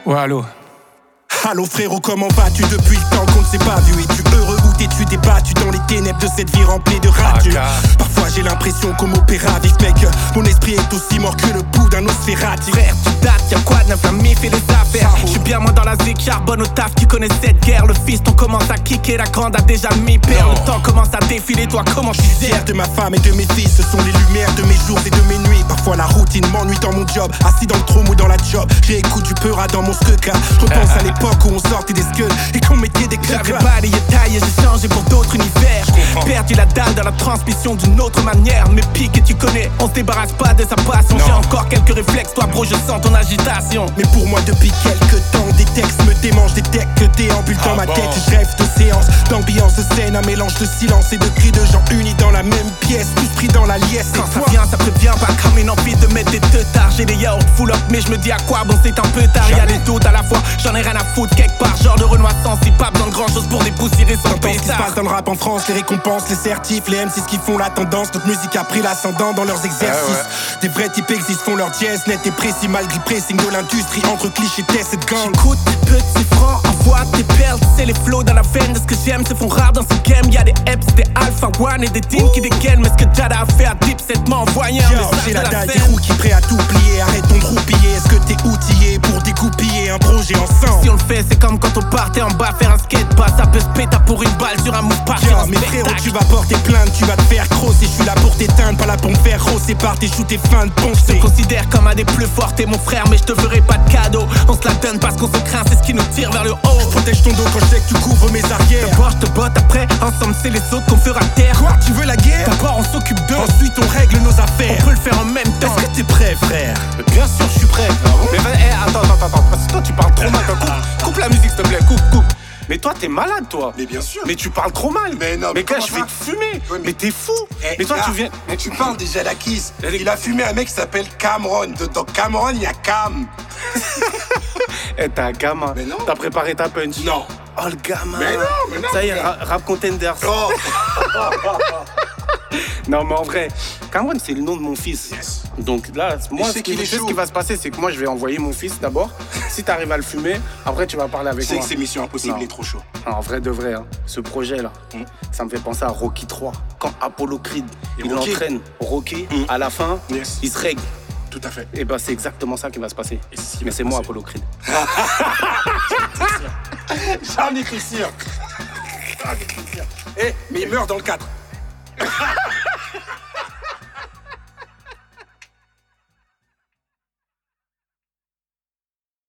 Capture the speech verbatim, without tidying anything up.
Ouais, allô. Allô frérot, comment vas-tu depuis le temps qu'on ne s'est pas vu? Es-tu heureux ou t'es-tu débattu dans les ténèbres de cette vie remplie de ratus? Parfois j'ai l'impression qu'au opéra vif mec, mon esprit est aussi mort que le bout d'un Nosferatu. Frère, tu dates, y'a quoi de neuf, la mif et les affaires. J'suis bien moins dans la zik, charbonne au taf, qui connaît cette guerre. Le fils, on commence à kicker, la grande a déjà mis père. Le temps commence à défiler, toi comment je suis fier de ma femme et de mes fils, ce sont les lumières de mes jours et de mes nuits. Parfois la routine m'ennuie dans mon job, assis dans le trône ou dans la job. J'écoute du peura dans mon skeka. Je repense à l'époque où on sortait des skulls et qu'on mettait des claques. J'avais balayé taille et j'ai changé pour d'autres univers. Perdu la dalle dans la transmission d'une autre manière. Mes piques et tu connais, on se débarrasse pas de sa passion. J'ai encore quelques réflexes, toi bro je sens ton agitation. Mais pour moi depuis quelques temps, des textes me démangent, des textes que déambulent dans ah ma bon. tête. Je rêve de séances, d'ambiance de scène, un mélange de silence et de cris de gens unis dans la même pièce, tous pris dans la liesse. Quand ça vient, ça prévient pas comme une envie de mettre des teutards. J'ai des yaourts full up, mais je me dis à quoi bon c'est un peu tard. Y'a des doutes à la fois, j'en ai rien à foutre quelque part. Genre de Renoir si pas besoin de grand chose pour dépoussiérer son pétard. Ce qui se passe dans le rap en France, les récompenses, les certifs, les M six qui font la tendance. Notre musique a pris l'ascendant dans leurs exercices. Ah ouais. Des vrais types existent, font leur jazz net et précis malgré le pressing de l'industrie. Entre clichés, tests et de gang. J'écoute tes petits francs, envoie tes perles. C'est les flows dans la veine de ce que j'aime, se font rares dans ce game. Y'a des Eps, des Alpha One et des Dean qui dégainent. Mais ce que Jada a fait à Dipset m'a envoyé un message j'ai de la la dalle scène. des qui prêt à tout plier. Arrêtons de roupiller. Est-ce que t'es outillé pour découpiller un projet ensemble? Si on le fait, c'est comme quand on partait en bas faire un skate pas, ça peut se péter pour une balle sur un move pas sur un mais spectacle. frérot, tu vas porter plainte, tu vas te faire crosser. Je suis là pour t'éteindre, pas là pour me faire rosser par tes shoots et fins de poncer. Je te considère comme un des plus forts, t'es mon frère, mais je te ferai pas de cadeau. On se la donne parce qu'on se craint, c'est ce qui nous tire vers le haut. Je protège ton dos quand je sais que tu couvres mes arrières. D'abord je te botte, après, ensemble c'est les autres qu'on fera taire. Quoi, tu veux la guerre? D'abord on s'occupe d'eux, ensuite on règle nos affaires. On peut le faire en même temps. Est-ce que t'es prêt, frère? Bien sûr, je suis prêt. Ah bon? Mais hey, attends, attends, attends, parce que toi tu parles trop mal. Coupe, coupe la musique s'il te plaît, coupe, coupe. Mais toi t'es malade toi. Mais bien sûr. Mais tu parles trop mal. Mais non. Mais, mais gars je vais te fumer. Ouais, mais... mais t'es fou. Eh, mais toi là, tu viens. Mais tu parles déjà la kiss. Il a fumé un mec qui s'appelle Cameron. Dans Cameron il y a Cam. Eh t'es un gamin. Mais non. T'as préparé ta punch. Non. Oh le gamin. Mais non, mais non. Ça y est, ra- rap contenders. Oh. Non mais en vrai, Cameron c'est le nom de mon fils. Yes. Donc là, moi ce qui, est ce qui va se passer, c'est que moi je vais envoyer mon fils d'abord. Si t'arrives à le fumer, après tu vas parler avec C'est moi. que c'est Mission Impossible, Non. il est trop chaud. En vrai de vrai, hein, ce projet là, Mm. ça me fait penser à Rocky trois. Quand Apollo Creed, Et il Rocky. entraîne Rocky, Mm. à la fin, Yes. il se règle. Tout à fait. Et ben c'est exactement ça qui va se passer. Et c'est ce qui Mais va c'est se moi passer. Apollo Creed. J'en étais sûr. Eh, mais il meurt dans le quatre.